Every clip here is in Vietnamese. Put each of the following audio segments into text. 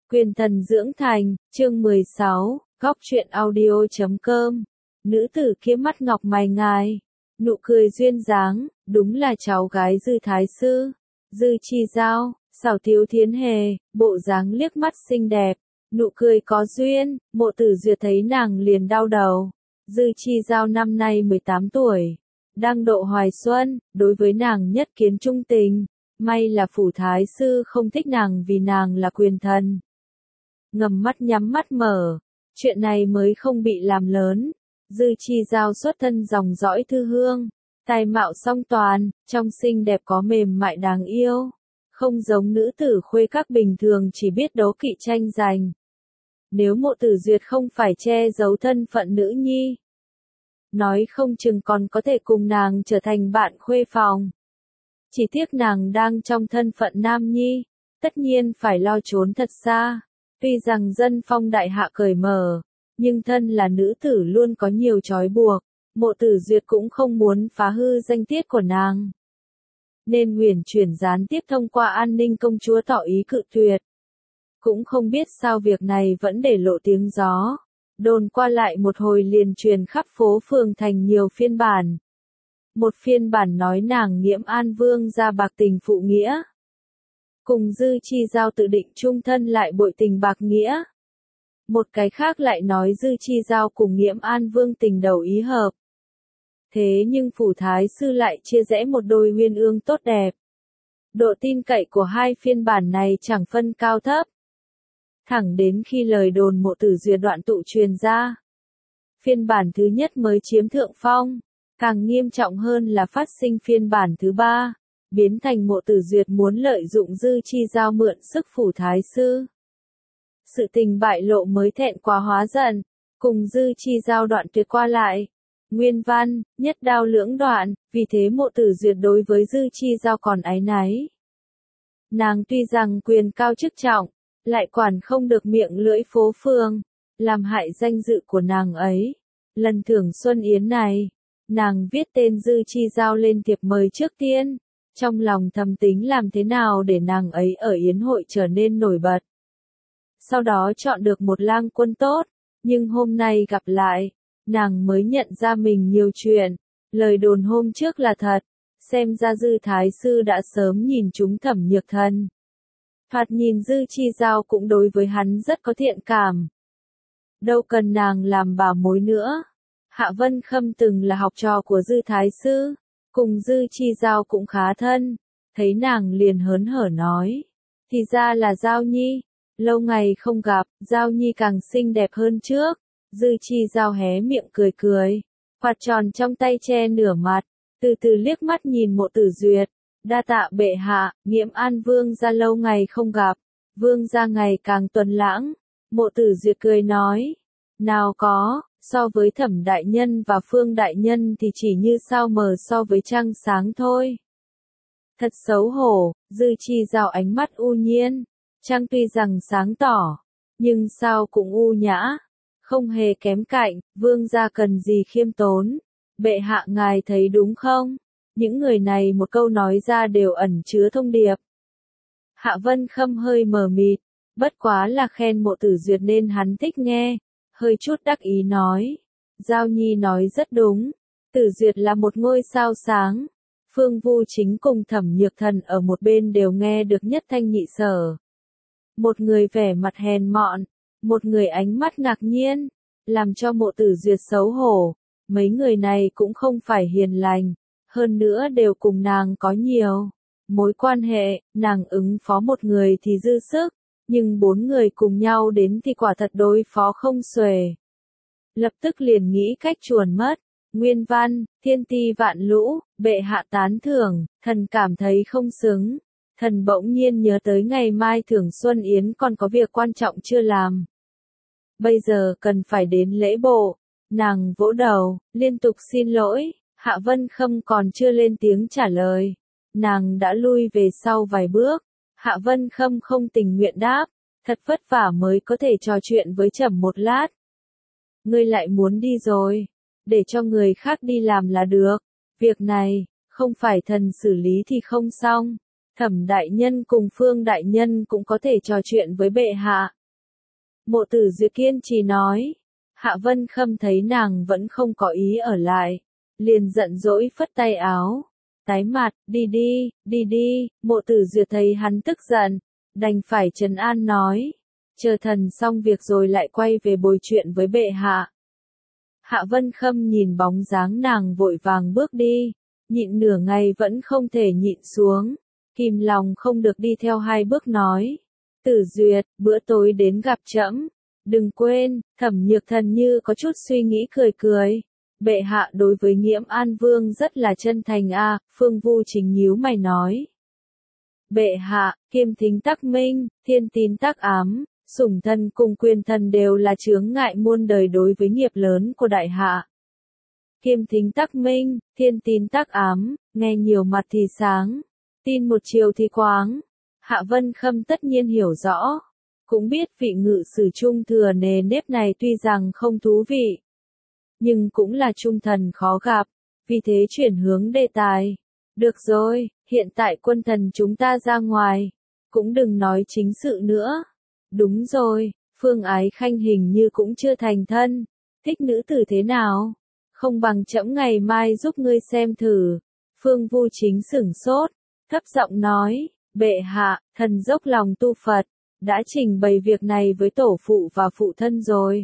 Quyền thần dưỡng thành, chương 16, góc truyện audio.com. Nữ tử kia mắt ngọc mày ngài, nụ cười duyên dáng, đúng là cháu gái Dư Thái Sư. Dư Chi Giao, xảo thiếu thiến hề, bộ dáng liếc mắt xinh đẹp, nụ cười có duyên, Mộ Tử Duyệt thấy nàng liền đau đầu. Dư Chi Giao năm nay 18 tuổi, đang độ hoài xuân, đối với nàng nhất kiến trung tình. May là phủ thái sư không thích nàng vì nàng là quyền thần. Ngầm mắt nhắm mắt mở, chuyện này mới không bị làm lớn. Dư Chi Giao xuất thân dòng dõi thư hương, tài mạo song toàn, trong xinh đẹp có mềm mại đáng yêu, không giống nữ tử khuê các bình thường chỉ biết đố kỵ tranh giành. Nếu Mộ Tử Duyệt không phải che giấu thân phận nữ nhi, nói không chừng còn có thể cùng nàng trở thành bạn khuê phòng. Chỉ tiếc nàng đang trong thân phận nam nhi, tất nhiên phải lo trốn thật xa. Tuy rằng dân phong đại hạ cởi mở, nhưng thân là nữ tử luôn có nhiều trói buộc, Mộ Tử Duyệt cũng không muốn phá hư danh tiết của nàng. Nên uyển chuyển gián tiếp thông qua An Ninh công chúa tỏ ý cự tuyệt. Cũng không biết sao việc này vẫn để lộ tiếng gió. Đồn qua lại một hồi liền truyền khắp phố phường thành nhiều phiên bản. Một phiên bản nói nàng Nghiễm An Vương gia bạc tình phụ nghĩa. Cùng Dư Chi Giao tự định chung thân lại bội tình bạc nghĩa. Một cái khác lại nói Dư Chi Giao cùng Nghiễm An Vương tình đầu ý hợp. Thế nhưng phủ thái sư lại chia rẽ một đôi uyên ương tốt đẹp. Độ tin cậy của hai phiên bản này chẳng phân cao thấp. Thẳng đến khi lời đồn Mộ Tử Duyệt đoạn tụ truyền ra. Phiên bản thứ nhất mới chiếm thượng phong. Càng nghiêm trọng hơn là phát sinh phiên bản thứ ba, biến thành Mộ Tử Duyệt muốn lợi dụng Dư Chi Giao mượn sức phủ thái sư. Sự tình bại lộ mới thẹn quá hóa giận, cùng Dư Chi Giao đoạn tuyệt qua lại. Nguyên văn, nhất đao lưỡng đoạn, vì thế Mộ Tử Duyệt đối với Dư Chi Giao còn áy náy. Nàng tuy rằng quyền cao chức trọng, lại quản không được miệng lưỡi phố phường, làm hại danh dự của nàng ấy. Lần thưởng Xuân Yến này, nàng viết tên Dư Chi Giao lên thiệp mời trước tiên, trong lòng thầm tính làm thế nào để nàng ấy ở yến hội trở nên nổi bật. Sau đó chọn được một lang quân tốt, nhưng hôm nay gặp lại, nàng mới nhận ra mình nhiều chuyện, lời đồn hôm trước là thật, xem ra Dư Thái Sư đã sớm nhìn trúng Thẩm Nhược Thần. Thoạt nhìn Dư Chi Giao cũng đối với hắn rất có thiện cảm. Đâu cần nàng làm bảo mối nữa. Hạ Vân Khâm từng là học trò của Dư Thái Sư, cùng Dư Chi Giao cũng khá thân, thấy nàng liền hớn hở nói. Thì ra là Giao Nhi, lâu ngày không gặp, Giao Nhi càng xinh đẹp hơn trước. Dư Chi Giao hé miệng cười cười, quạt tròn trong tay che nửa mặt, từ từ liếc mắt nhìn Mộ Tử Duyệt. Đa tạ bệ hạ, Nghiễm An Vương gia lâu ngày không gặp, Vương gia ngày càng tuấn lãng. Mộ Tử Duyệt cười nói, nào có, so với Thẩm đại nhân và Phương đại nhân thì chỉ như sao mờ so với trăng sáng thôi. Thật xấu hổ, Dư Chi Giao ánh mắt u nhiên, trăng tuy rằng sáng tỏ, nhưng sao cũng u nhã, không hề kém cạnh, Vương gia cần gì khiêm tốn, bệ hạ ngài thấy đúng không? Những người này một câu nói ra đều ẩn chứa thông điệp. Hạ Vân Khâm hơi mờ mịt, bất quá là khen Mộ Tử Duyệt nên hắn thích nghe, hơi chút đắc ý nói. Giao Nhi nói rất đúng, Tử Duyệt là một ngôi sao sáng. Phương Vu Chính cùng Thẩm Nhược Thần ở một bên đều nghe được nhất thanh nhị sở. Một người vẻ mặt hèn mọn, một người ánh mắt ngạc nhiên, làm cho Mộ Tử Duyệt xấu hổ. Mấy người này cũng không phải hiền lành. Hơn nữa đều cùng nàng có nhiều mối quan hệ, nàng ứng phó một người thì dư sức, nhưng 4 người cùng nhau đến thì quả thật đối phó không xuể. Lập tức liền nghĩ cách chuồn mất. Nguyên văn, thiên ti vạn lũ, bệ hạ tán thưởng, thần cảm thấy không xứng. Thần bỗng nhiên nhớ tới ngày mai thưởng Xuân Yến còn có việc quan trọng chưa làm. Bây giờ cần phải đến lễ bộ. Nàng vỗ đầu, liên tục xin lỗi. Hạ Vân Khâm còn chưa lên tiếng trả lời. Nàng đã lui về sau vài bước. Hạ Vân Khâm không tình nguyện đáp. Thật vất vả mới có thể trò chuyện với Trẫm một lát. Ngươi lại muốn đi rồi. Để cho người khác đi làm là được. Việc này, không phải thần xử lý thì không xong. Thẩm đại nhân cùng Phương đại nhân cũng có thể trò chuyện với bệ hạ. Mộ Tử Duyệt kiên trì nói. Hạ Vân Khâm thấy nàng vẫn không có ý ở lại, liền giận dỗi phất tay áo. Tái mặt, đi đi, đi đi, Mộ Tử Duyệt thấy hắn tức giận, đành phải trấn an nói. Chờ thần xong việc rồi lại quay về bồi chuyện với bệ hạ. Hạ Vân Khâm nhìn bóng dáng nàng vội vàng bước đi, nhịn nửa ngày vẫn không thể nhịn xuống, kìm lòng không được đi theo hai bước nói. Tử Duyệt, bữa tối đến gặp trẫm, đừng quên. Thẩm Nhược Thần như có chút suy nghĩ cười cười. Bệ hạ đối với Nghiễm An Vương rất là chân thành a. Phương Vu Chính nhíu mày nói. Bệ hạ, kiêm thính tắc minh, thiên tín tắc ám, sủng thân cùng quyền thần đều là chướng ngại muôn đời đối với nghiệp lớn của đại hạ. Kiêm thính tắc minh, thiên tín tắc ám, nghe nhiều mặt thì sáng, tin một chiều thì quáng. Hạ Vân Khâm tất nhiên hiểu rõ, cũng biết vị ngự sử trung thừa nề nếp này tuy rằng không thú vị, nhưng cũng là trung thần khó gặp, vì thế chuyển hướng đề tài. Được rồi, hiện tại quân thần chúng ta ra ngoài, cũng đừng nói chính sự nữa. Đúng rồi, Phương Ái Khanh hình như cũng chưa thành thân, thích nữ tử thế nào? Không bằng trẫm ngày mai giúp ngươi xem thử. Phương Vu Chính sửng sốt, thấp giọng nói, bệ hạ, thần dốc lòng tu Phật, đã trình bày việc này với tổ phụ và phụ thân rồi.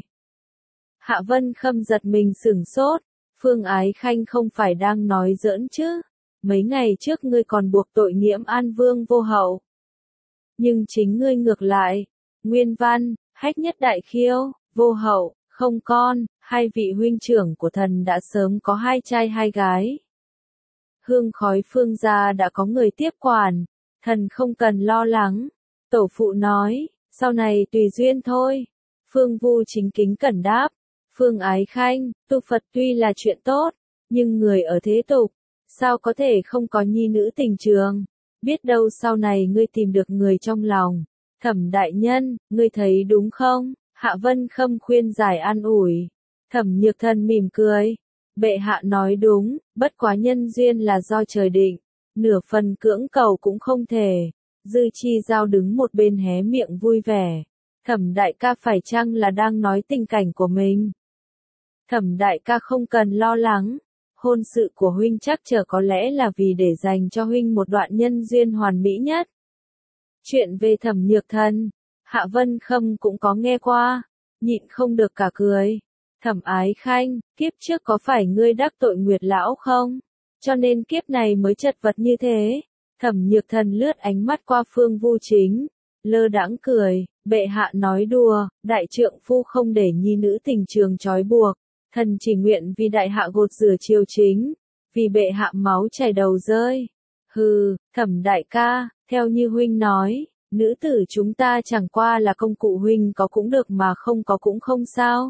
Hạ Vân Khâm giật mình sửng sốt, Phương Ái Khanh không phải đang nói giỡn chứ? Mấy ngày trước ngươi còn buộc tội Nghiễm An Vương vô hậu. Nhưng chính ngươi ngược lại, Nguyên Văn, Hách Nhất Đại Khiêu, vô hậu, không con, hai vị huynh trưởng của thần đã sớm có hai trai hai gái. Hương khói Phương gia đã có người tiếp quản, thần không cần lo lắng. Tổ phụ nói, sau này tùy duyên thôi. Phương Vu Chính kính cẩn đáp. Phương Ái Khanh, tu Phật tuy là chuyện tốt, nhưng người ở thế tục, sao có thể không có nhi nữ tình trường? Biết đâu sau này ngươi tìm được người trong lòng. Thẩm đại nhân, ngươi thấy đúng không? Hạ Vân Khâm khuyên giải an ủi. Thẩm Nhược Thần mỉm cười. Bệ hạ nói đúng, bất quá nhân duyên là do trời định, nửa phần cưỡng cầu cũng không thể. Dư Chi Giao đứng một bên hé miệng vui vẻ. Thẩm đại ca phải chăng là đang nói tình cảnh của mình? Thẩm đại ca không cần lo lắng. Hôn sự của huynh chắc chờ có lẽ là vì để dành cho huynh một đoạn nhân duyên hoàn mỹ nhất. Chuyện về Thẩm Nhược Thần, Hạ Vân Khâm cũng có nghe qua, nhịn không được cả cười. Thẩm Ái Khanh, kiếp trước có phải ngươi đắc tội Nguyệt lão không? Cho nên kiếp này mới chật vật như thế. Thẩm Nhược Thần lướt ánh mắt qua Phương Vu Chính, lơ đãng cười, bệ hạ nói đùa, đại trượng phu không để nhi nữ tình trường trói buộc, thần chỉ nguyện vì đại hạ gột rửa triều chính, vì bệ hạ máu chảy đầu rơi. Hừ, Thẩm đại ca, theo như huynh nói, nữ tử chúng ta chẳng qua là công cụ, huynh có cũng được mà không có cũng không sao.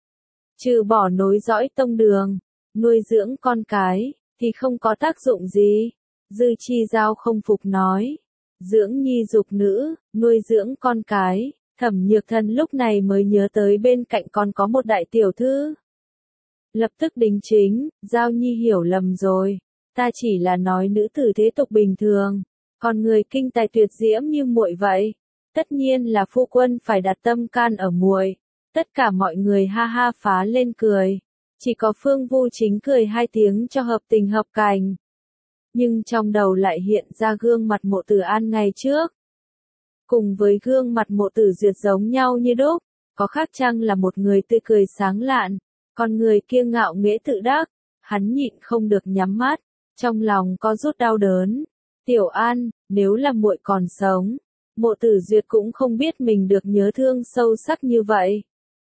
Trừ bỏ nối dõi tông đường, nuôi dưỡng con cái, thì không có tác dụng gì. Dư Chi Giao không phục nói. Dưỡng nhi dục nữ, nuôi dưỡng con cái, Thẩm Nhược Thần lúc này mới nhớ tới bên cạnh còn có một đại tiểu thư. Lập tức đính chính, Giao nhi hiểu lầm rồi. Ta chỉ là nói nữ tử thế tục bình thường, còn người kinh tài tuyệt diễm như muội vậy. Tất nhiên là phu quân phải đặt tâm can ở muội. Tất cả mọi người ha ha phá lên cười. Chỉ có Phương Vu Chính cười hai tiếng cho hợp tình hợp cảnh. Nhưng trong đầu lại hiện ra gương mặt Mộ Tử An ngày trước. Cùng với gương mặt Mộ Tử Duyệt giống nhau như đúc, có khác chăng là một người tươi cười sáng lạn, còn người kiêng ngạo nghễ tự đắc. Hắn nhịn không được nhắm mắt, trong lòng có rút đau đớn. Tiểu An, nếu là muội còn sống, Mộ Tử Duyệt cũng không biết mình được nhớ thương sâu sắc như vậy.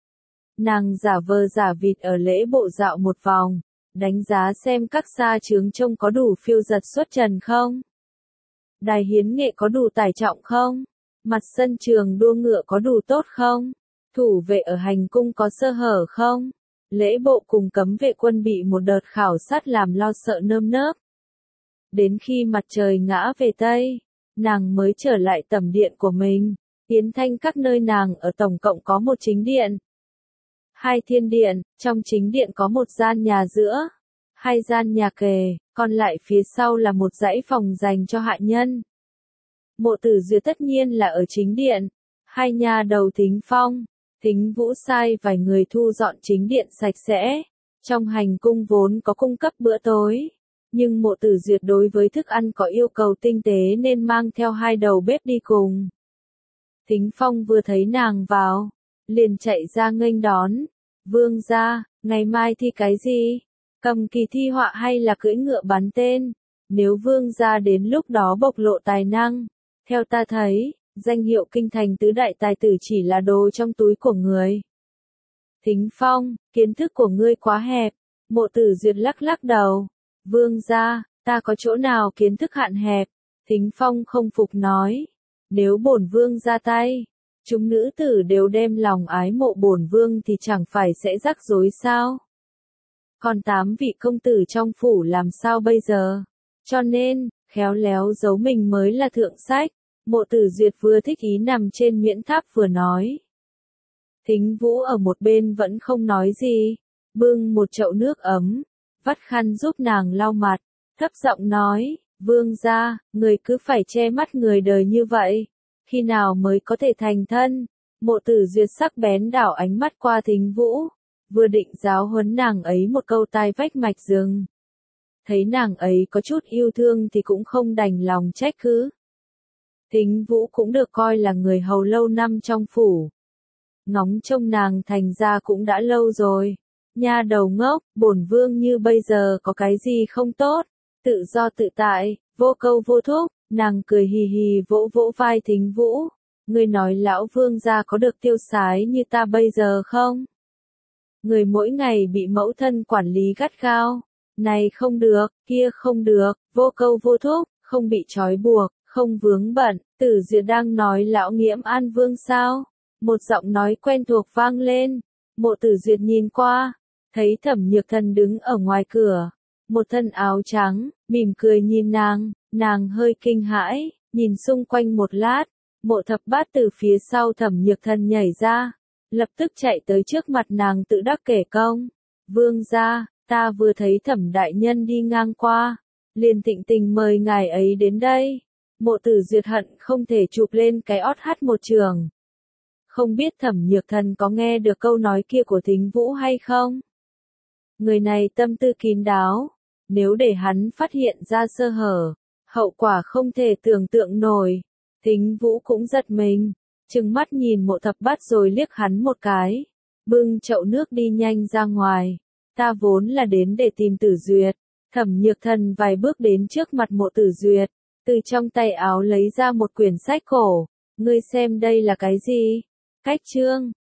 Nàng giả vờ giả vịt ở lễ bộ dạo một vòng, đánh giá xem các sa chướng trông có đủ phiêu giật xuất trần không? Đài hiến nghệ có đủ tải trọng không? Mặt sân trường đua ngựa có đủ tốt không? Thủ vệ ở hành cung có sơ hở không? Lễ bộ cùng cấm vệ quân bị một đợt khảo sát làm lo sợ nơm nớp. Đến khi mặt trời ngã về Tây, nàng mới trở lại tẩm điện của mình. Yến Thanh các nơi nàng ở tổng cộng có một chính điện, hai thiên điện, trong chính điện có một gian nhà giữa, hai gian nhà kề, còn lại phía sau là một dãy phòng dành cho hạ nhân. Mộ Tử Duyệt tất nhiên là ở chính điện, hai nhà đầu thính phong, Thính Vũ sai vài người thu dọn chính điện sạch sẽ. Trong hành cung vốn có cung cấp bữa tối, nhưng Mộ Tử Duyệt đối với thức ăn có yêu cầu tinh tế nên mang theo 2 đầu bếp đi cùng. Thính Phong vừa thấy nàng vào, liền chạy ra nghênh đón. Vương gia, ngày mai thi cái gì? Cầm kỳ thi họa hay là cưỡi ngựa bắn tên? Nếu vương gia đến lúc đó bộc lộ tài năng, theo ta thấy, danh hiệu kinh thành tứ đại tài tử chỉ là đồ trong túi của người. Thính Phong, kiến thức của ngươi quá hẹp. Mộ Tử Duyệt lắc lắc đầu. Vương gia, ta có chỗ nào kiến thức hạn hẹp? Thính Phong không phục nói. Nếu bổn vương ra tay, chúng nữ tử đều đem lòng ái mộ bổn vương thì chẳng phải sẽ rắc rối sao? Còn 8 vị công tử trong phủ làm sao bây giờ? Cho nên, khéo léo giấu mình mới là thượng sách. Mộ Tử Duyệt vừa thích ý nằm trên miễn tháp vừa nói. Thính Vũ ở một bên vẫn không nói gì, bưng một chậu nước ấm, vắt khăn giúp nàng lau mặt, thấp giọng nói, vương gia, người cứ phải che mắt người đời như vậy, khi nào mới có thể thành thân? Mộ Tử Duyệt sắc bén đảo ánh mắt qua Thính Vũ, vừa định giáo huấn nàng ấy một câu tai vách mạch rừng. Thấy nàng ấy có chút yêu thương thì cũng không đành lòng trách cứ. Thính Vũ cũng được coi là người hầu lâu năm trong phủ. Ngóng trông nàng thành ra cũng đã lâu rồi. Nha đầu ngốc, bổn vương như bây giờ có cái gì không tốt, tự do tự tại, vô câu vô thúc. Nàng cười hì hì vỗ vỗ vai Thính Vũ. Ngươi nói lão vương gia có được tiêu sái như ta bây giờ không? Người mỗi ngày bị mẫu thân quản lý gắt gao. Này không được, kia không được, vô câu vô thúc, không bị trói buộc, không vướng bận. Tử Duyệt đang nói lão nghiễm an vương sao? Một giọng nói quen thuộc vang lên. Mộ Tử Duyệt nhìn qua, thấy Thẩm Nhược Thần đứng ở ngoài cửa, một thân áo trắng, mỉm cười nhìn nàng hơi kinh hãi, nhìn xung quanh một lát, Mộ Thập Bát từ phía sau Thẩm Nhược Thần nhảy ra, lập tức chạy tới trước mặt nàng tự đắc kể công. Vương gia, ta vừa thấy Thẩm đại nhân đi ngang qua, liền thịnh tình mời ngài ấy đến đây. Mộ Tử Duyệt hận không thể chụp lên cái ót hắt một trường. Không biết Thẩm Nhược Thần có nghe được câu nói kia của Thính Vũ hay không? Người này tâm tư kín đáo, nếu để hắn phát hiện ra sơ hở, hậu quả không thể tưởng tượng nổi. Thính Vũ cũng giật mình, trừng mắt nhìn Mộ Thập Bát rồi liếc hắn một cái, bưng chậu nước đi nhanh ra ngoài. Ta vốn là đến để tìm Tử Duyệt. Thẩm Nhược Thần vài bước đến trước mặt Mộ Tử Duyệt, từ trong tay áo lấy ra một quyển sách cổ. Ngươi xem đây là cái gì? Cách chương.